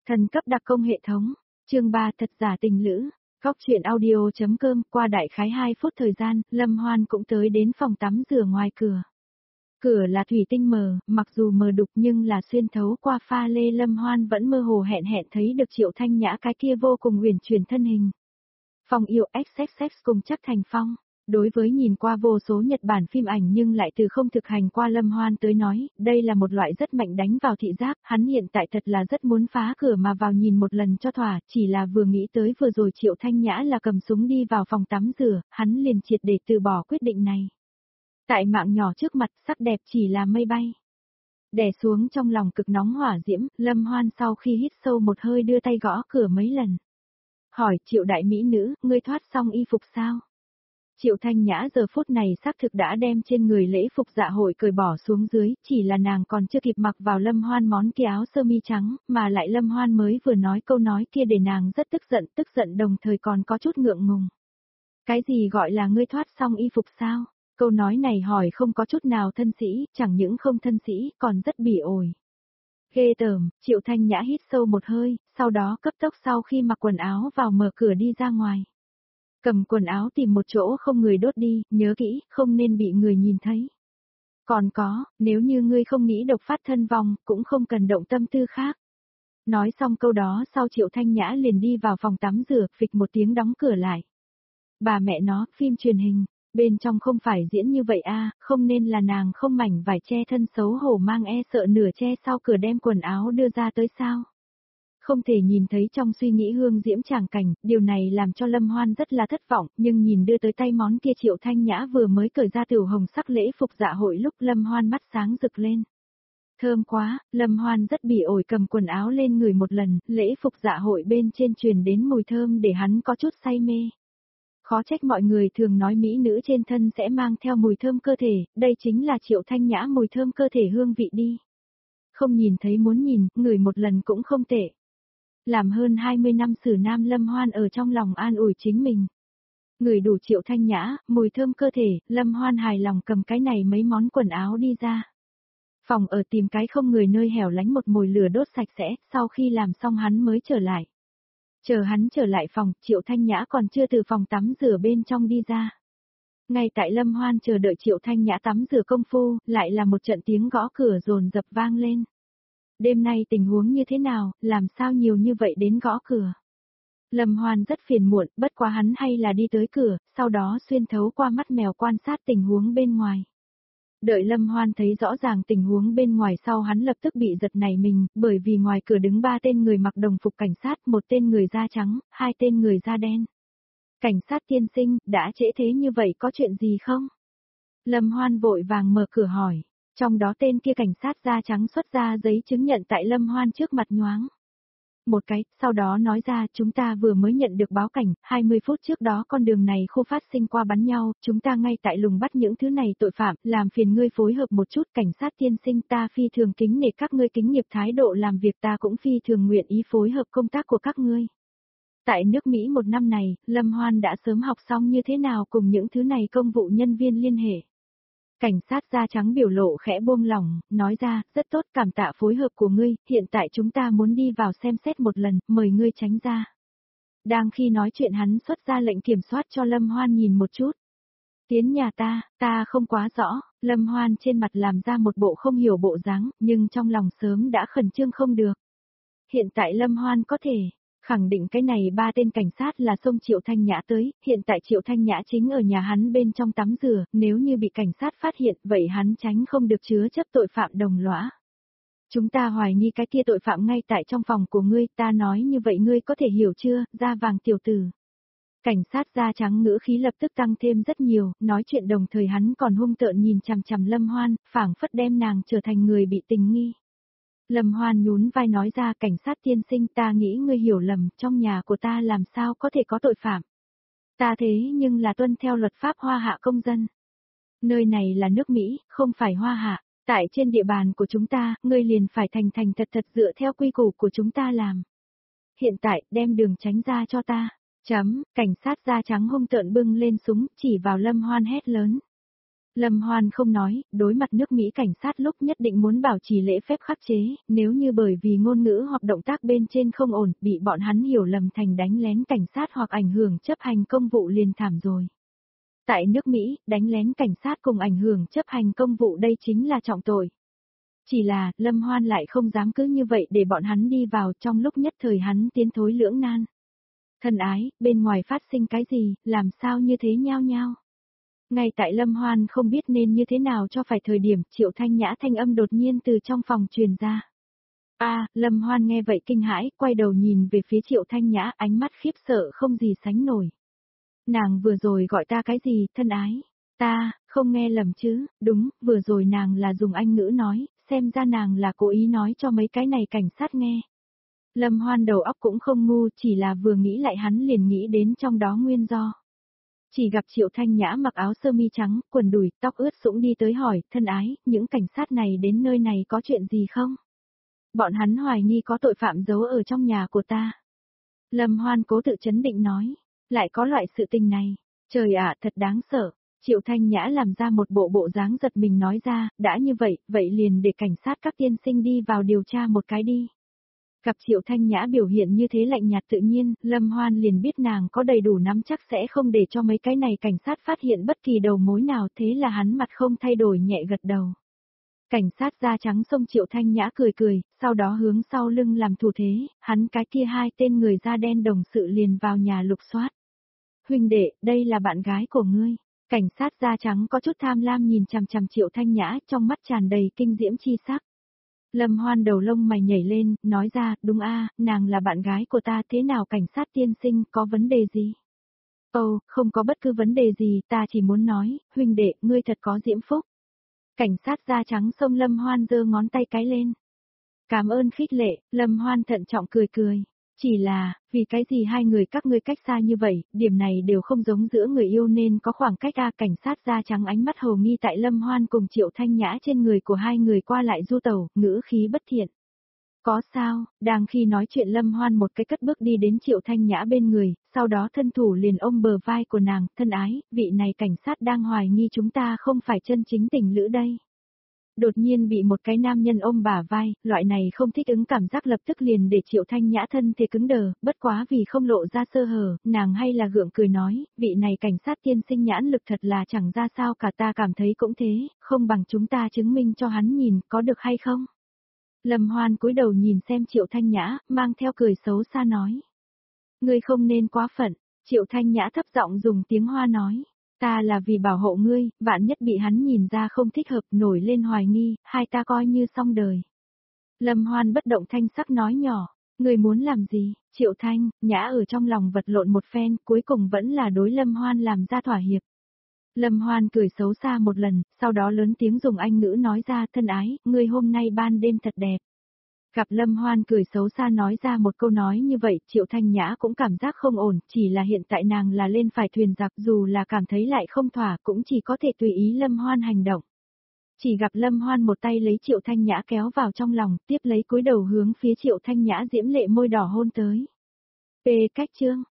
Thần cấp đặc công hệ thống. Chương 3 thật giả tình lữ. Góc truyện audio.com. Qua đại khái 2 phút thời gian, Lâm Hoan cũng tới đến phòng tắm rửa ngoài cửa. Cửa là thủy tinh mờ, mặc dù mờ đục nhưng là xuyên thấu qua pha lê, Lâm Hoan vẫn mơ hồ hẹn thấy được Triệu Thanh Nhã cái kia vô cùng uyển chuyển thân hình. Phong yêu XXX cùng Trác Thành Phong. Đối với nhìn qua vô số Nhật Bản phim ảnh nhưng lại từ không thực hành qua Lâm Hoan tới nói, đây là một loại rất mạnh đánh vào thị giác, hắn hiện tại thật là rất muốn phá cửa mà vào nhìn một lần cho thỏa, chỉ là vừa nghĩ tới vừa rồi Triệu Thanh Nhã là cầm súng đi vào phòng tắm rửa, hắn liền triệt để từ bỏ quyết định này. Tại mạng nhỏ trước mặt, sắc đẹp chỉ là mây bay. Đè xuống trong lòng cực nóng hỏa diễm, Lâm Hoan sau khi hít sâu một hơi đưa tay gõ cửa mấy lần. Hỏi Triệu đại mỹ nữ, ngươi thoát xong y phục sao? Triệu Thanh Nhã giờ phút này xác thực đã đem trên người lễ phục dạ hội cởi bỏ xuống dưới, chỉ là nàng còn chưa kịp mặc vào Lâm Hoan món kia áo sơ mi trắng, mà lại Lâm Hoan mới vừa nói câu nói kia để nàng rất tức giận đồng thời còn có chút ngượng ngùng. Cái gì gọi là ngươi thoát xong y phục sao? Câu nói này hỏi không có chút nào thân sĩ, chẳng những không thân sĩ, còn rất bỉ ổi. Ghê tởm, Triệu Thanh Nhã hít sâu một hơi, sau đó cấp tốc sau khi mặc quần áo vào mở cửa đi ra ngoài. Cầm quần áo tìm một chỗ không người đốt đi, nhớ kỹ, không nên bị người nhìn thấy. Còn có, nếu như ngươi không nghĩ độc phát thân vong, cũng không cần động tâm tư khác. Nói xong câu đó sau Triệu Thanh Nhã liền đi vào phòng tắm rửa, phịch một tiếng đóng cửa lại. Bà mẹ nó, phim truyền hình, bên trong không phải diễn như vậy a, không nên là nàng không mảnh vải che thân xấu hổ mang sợ nửa che sau cửa đem quần áo đưa ra tới sao. Không thể nhìn thấy trong suy nghĩ hương diễm tràng cảnh, điều này làm cho Lâm Hoan rất là thất vọng, nhưng nhìn đưa tới tay món kia Triệu Thanh Nhã vừa mới cởi ra tiểu hồng sắc lễ phục dạ hội lúc Lâm Hoan mắt sáng rực lên. Thơm quá, Lâm Hoan rất bỉ ổi cầm quần áo lên người một lần, lễ phục dạ hội bên trên truyền đến mùi thơm để hắn có chút say mê. Khó trách mọi người thường nói mỹ nữ trên thân sẽ mang theo mùi thơm cơ thể, đây chính là Triệu Thanh Nhã mùi thơm cơ thể hương vị đi. Không nhìn thấy muốn nhìn, ngửi một lần cũng không tệ. Làm hơn 20 năm xử nam Lâm Hoan ở trong lòng an ủi chính mình. Người đủ Triệu Thanh Nhã, mùi thơm cơ thể, Lâm Hoan hài lòng cầm cái này mấy món quần áo đi ra. Phòng ở tìm cái không người nơi hẻo lánh một mồi lửa đốt sạch sẽ, sau khi làm xong hắn mới trở lại. Chờ hắn trở lại phòng, Triệu Thanh Nhã còn chưa từ phòng tắm rửa bên trong đi ra. Ngay tại Lâm Hoan chờ đợi Triệu Thanh Nhã tắm rửa công phu, lại là một trận tiếng gõ cửa dồn dập vang lên. Đêm nay tình huống như thế nào, làm sao nhiều như vậy đến gõ cửa. Lâm Hoan rất phiền muộn, bất quá hắn hay là đi tới cửa, sau đó xuyên thấu qua mắt mèo quan sát tình huống bên ngoài. Đợi Lâm Hoan thấy rõ ràng tình huống bên ngoài sau hắn lập tức bị giật nảy mình, bởi vì ngoài cửa đứng 3 tên người mặc đồng phục cảnh sát, 1 tên người da trắng, 2 tên người da đen. Cảnh sát tiên sinh, đã trễ thế như vậy có chuyện gì không? Lâm Hoan vội vàng mở cửa hỏi. Trong đó tên kia cảnh sát da trắng xuất ra giấy chứng nhận tại Lâm Hoan trước mặt nhoáng. Một cái, sau đó nói ra chúng ta vừa mới nhận được báo cảnh, 20 phút trước đó con đường này khu phát sinh qua bắn nhau, chúng ta ngay tại lùng bắt những thứ này tội phạm, làm phiền ngươi phối hợp một chút, cảnh sát tiên sinh, ta phi thường kính nể các ngươi kính nghiệp thái độ làm việc, ta cũng phi thường nguyện ý phối hợp công tác của các ngươi. Tại nước Mỹ một năm này, Lâm Hoan đã sớm học xong như thế nào cùng những thứ này công vụ nhân viên liên hệ. Cảnh sát da trắng biểu lộ khẽ buông lỏng, nói ra, rất tốt, cảm tạ phối hợp của ngươi, hiện tại chúng ta muốn đi vào xem xét một lần, mời ngươi tránh ra. Đang khi nói chuyện hắn xuất ra lệnh kiểm soát cho Lâm Hoan nhìn một chút. Tiến nhà ta không quá rõ, Lâm Hoan trên mặt làm ra một bộ không hiểu bộ dáng, nhưng trong lòng sớm đã khẩn trương không được. Hiện tại Lâm Hoan có thể khẳng định cái này 3 tên cảnh sát là xông Triệu Thanh Nhã tới, hiện tại Triệu Thanh Nhã chính ở nhà hắn bên trong tắm rửa, nếu như bị cảnh sát phát hiện, vậy hắn tránh không được chứa chấp tội phạm đồng lõa. Chúng ta hoài nghi cái kia tội phạm ngay tại trong phòng của ngươi, ta nói như vậy ngươi có thể hiểu chưa, da vàng tiểu tử. Cảnh sát da trắng ngữ khí lập tức tăng thêm rất nhiều, nói chuyện đồng thời hắn còn hung tợn nhìn chằm chằm Lâm Hoan, phảng phất đem nàng trở thành người bị tình nghi. Lâm Hoan nhún vai nói ra, cảnh sát tiên sinh, ta nghĩ ngươi hiểu lầm, trong nhà của ta làm sao có thể có tội phạm. Ta thế nhưng là tuân theo luật pháp Hoa Hạ công dân. Nơi này là nước Mỹ, không phải Hoa Hạ, tại trên địa bàn của chúng ta, ngươi liền phải thành thật dựa theo quy củ của chúng ta làm. Hiện tại, đem đường tránh ra cho ta. Cảnh sát da trắng hung tợn bưng lên súng, chỉ vào Lâm Hoan hét lớn. Lâm Hoan không nói, đối mặt nước Mỹ cảnh sát lúc nhất định muốn bảo trì lễ phép khắc chế, nếu như bởi vì ngôn ngữ hoặc động tác bên trên không ổn, bị bọn hắn hiểu lầm thành đánh lén cảnh sát hoặc ảnh hưởng chấp hành công vụ liền thảm rồi. Tại nước Mỹ, đánh lén cảnh sát cùng ảnh hưởng chấp hành công vụ đây chính là trọng tội. Chỉ là, Lâm Hoan lại không dám cứ như vậy để bọn hắn đi vào trong lúc nhất thời hắn tiến thối lưỡng nan. Thân ái, bên ngoài phát sinh cái gì, làm sao như thế nhao nhao. Ngay tại Lâm Hoan không biết nên như thế nào cho phải thời điểm Triệu Thanh Nhã thanh âm đột nhiên từ trong phòng truyền ra. Lâm Hoan nghe vậy kinh hãi, quay đầu nhìn về phía Triệu Thanh Nhã ánh mắt khiếp sợ không gì sánh nổi. Nàng vừa rồi gọi ta cái gì, thân ái? Ta, không nghe lầm chứ, đúng, vừa rồi nàng là dùng Anh ngữ nói, xem ra nàng là cố ý nói cho mấy cái này cảnh sát nghe. Lâm Hoan đầu óc cũng không ngu, chỉ là vừa nghĩ lại hắn liền nghĩ đến trong đó nguyên do. Chỉ gặp Triệu Thanh Nhã mặc áo sơ mi trắng, quần đùi, tóc ướt sũng đi tới hỏi, thân ái, những cảnh sát này đến nơi này có chuyện gì không? Bọn hắn hoài nghi có tội phạm giấu ở trong nhà của ta. Lâm Hoan cố tự chấn định nói, lại có loại sự tình này, trời ạ thật đáng sợ. Triệu Thanh Nhã làm ra một bộ dáng giật mình nói ra, đã như vậy, vậy liền để cảnh sát các tiên sinh đi vào điều tra một cái đi. Gặp Triệu Thanh Nhã biểu hiện như thế lạnh nhạt tự nhiên, Lâm Hoan liền biết nàng có đầy đủ nắm chắc sẽ không để cho mấy cái này cảnh sát phát hiện bất kỳ đầu mối nào, thế là hắn mặt không thay đổi nhẹ gật đầu. Cảnh sát da trắng xông Triệu Thanh Nhã cười cười, sau đó hướng sau lưng làm thủ thế, hắn cái kia hai tên người da đen đồng sự liền vào nhà lục soát. Huynh đệ, đây là bạn gái của ngươi. Cảnh sát da trắng có chút tham lam nhìn chằm chằm Triệu Thanh Nhã trong mắt tràn đầy kinh diễm chi sắc. Lâm Hoan đầu lông mày nhảy lên, nói ra, đúng nàng là bạn gái của ta, thế nào cảnh sát tiên sinh, có vấn đề gì? Không có bất cứ vấn đề gì, ta chỉ muốn nói, huynh đệ, ngươi thật có diễm phúc. Cảnh sát da trắng xông Lâm Hoan giơ ngón tay cái lên. Cảm ơn khích lệ, Lâm Hoan thận trọng cười cười. Chỉ là, vì cái gì hai người các ngươi cách xa như vậy, điểm này đều không giống giữa người yêu nên có khoảng cách cảnh sát da trắng ánh mắt hồ nghi tại Lâm Hoan cùng Triệu Thanh Nhã trên người của hai người qua lại du tẩu, ngữ khí bất thiện. Có sao, đang khi nói chuyện Lâm Hoan một cái cất bước đi đến Triệu Thanh Nhã bên người, sau đó thân thủ liền ôm bờ vai của nàng, thân ái, vị này cảnh sát đang hoài nghi chúng ta không phải chân chính tình lữ đây. Đột nhiên bị một cái nam nhân ôm bả vai, loại này không thích ứng cảm giác lập tức liền để Triệu Thanh Nhã thân thể cứng đờ, bất quá vì không lộ ra sơ hở, nàng hay là gượng cười nói, vị này cảnh sát tiên sinh nhãn lực thật là chẳng ra sao cả, ta cảm thấy cũng thế, không bằng chúng ta chứng minh cho hắn nhìn, có được hay không? Lâm Hoan cúi đầu nhìn xem Triệu Thanh Nhã, mang theo cười xấu xa nói. Ngươi không nên quá phận, Triệu Thanh Nhã thấp giọng dùng tiếng Hoa nói. Ta là vì bảo hộ ngươi, vạn nhất bị hắn nhìn ra không thích hợp nổi lên hoài nghi, hai ta coi như xong đời. Lâm Hoan bất động thanh sắc nói nhỏ, ngươi muốn làm gì? Triệu Thanh Nhã ở trong lòng vật lộn một phen, cuối cùng vẫn là đối Lâm Hoan làm ra thỏa hiệp. Lâm Hoan cười xấu xa một lần, sau đó lớn tiếng dùng Anh ngữ nói ra, thân ái, ngươi hôm nay ban đêm thật đẹp. Gặp Lâm Hoan cười xấu xa nói ra một câu nói như vậy, Triệu Thanh Nhã cũng cảm giác không ổn, chỉ là hiện tại nàng là lên phải thuyền giặc, dù là cảm thấy lại không thỏa cũng chỉ có thể tùy ý Lâm Hoan hành động. Chỉ gặp Lâm Hoan một tay lấy Triệu Thanh Nhã kéo vào trong lòng, tiếp lấy cúi đầu hướng phía Triệu Thanh Nhã diễm lệ môi đỏ hôn tới. Cách chương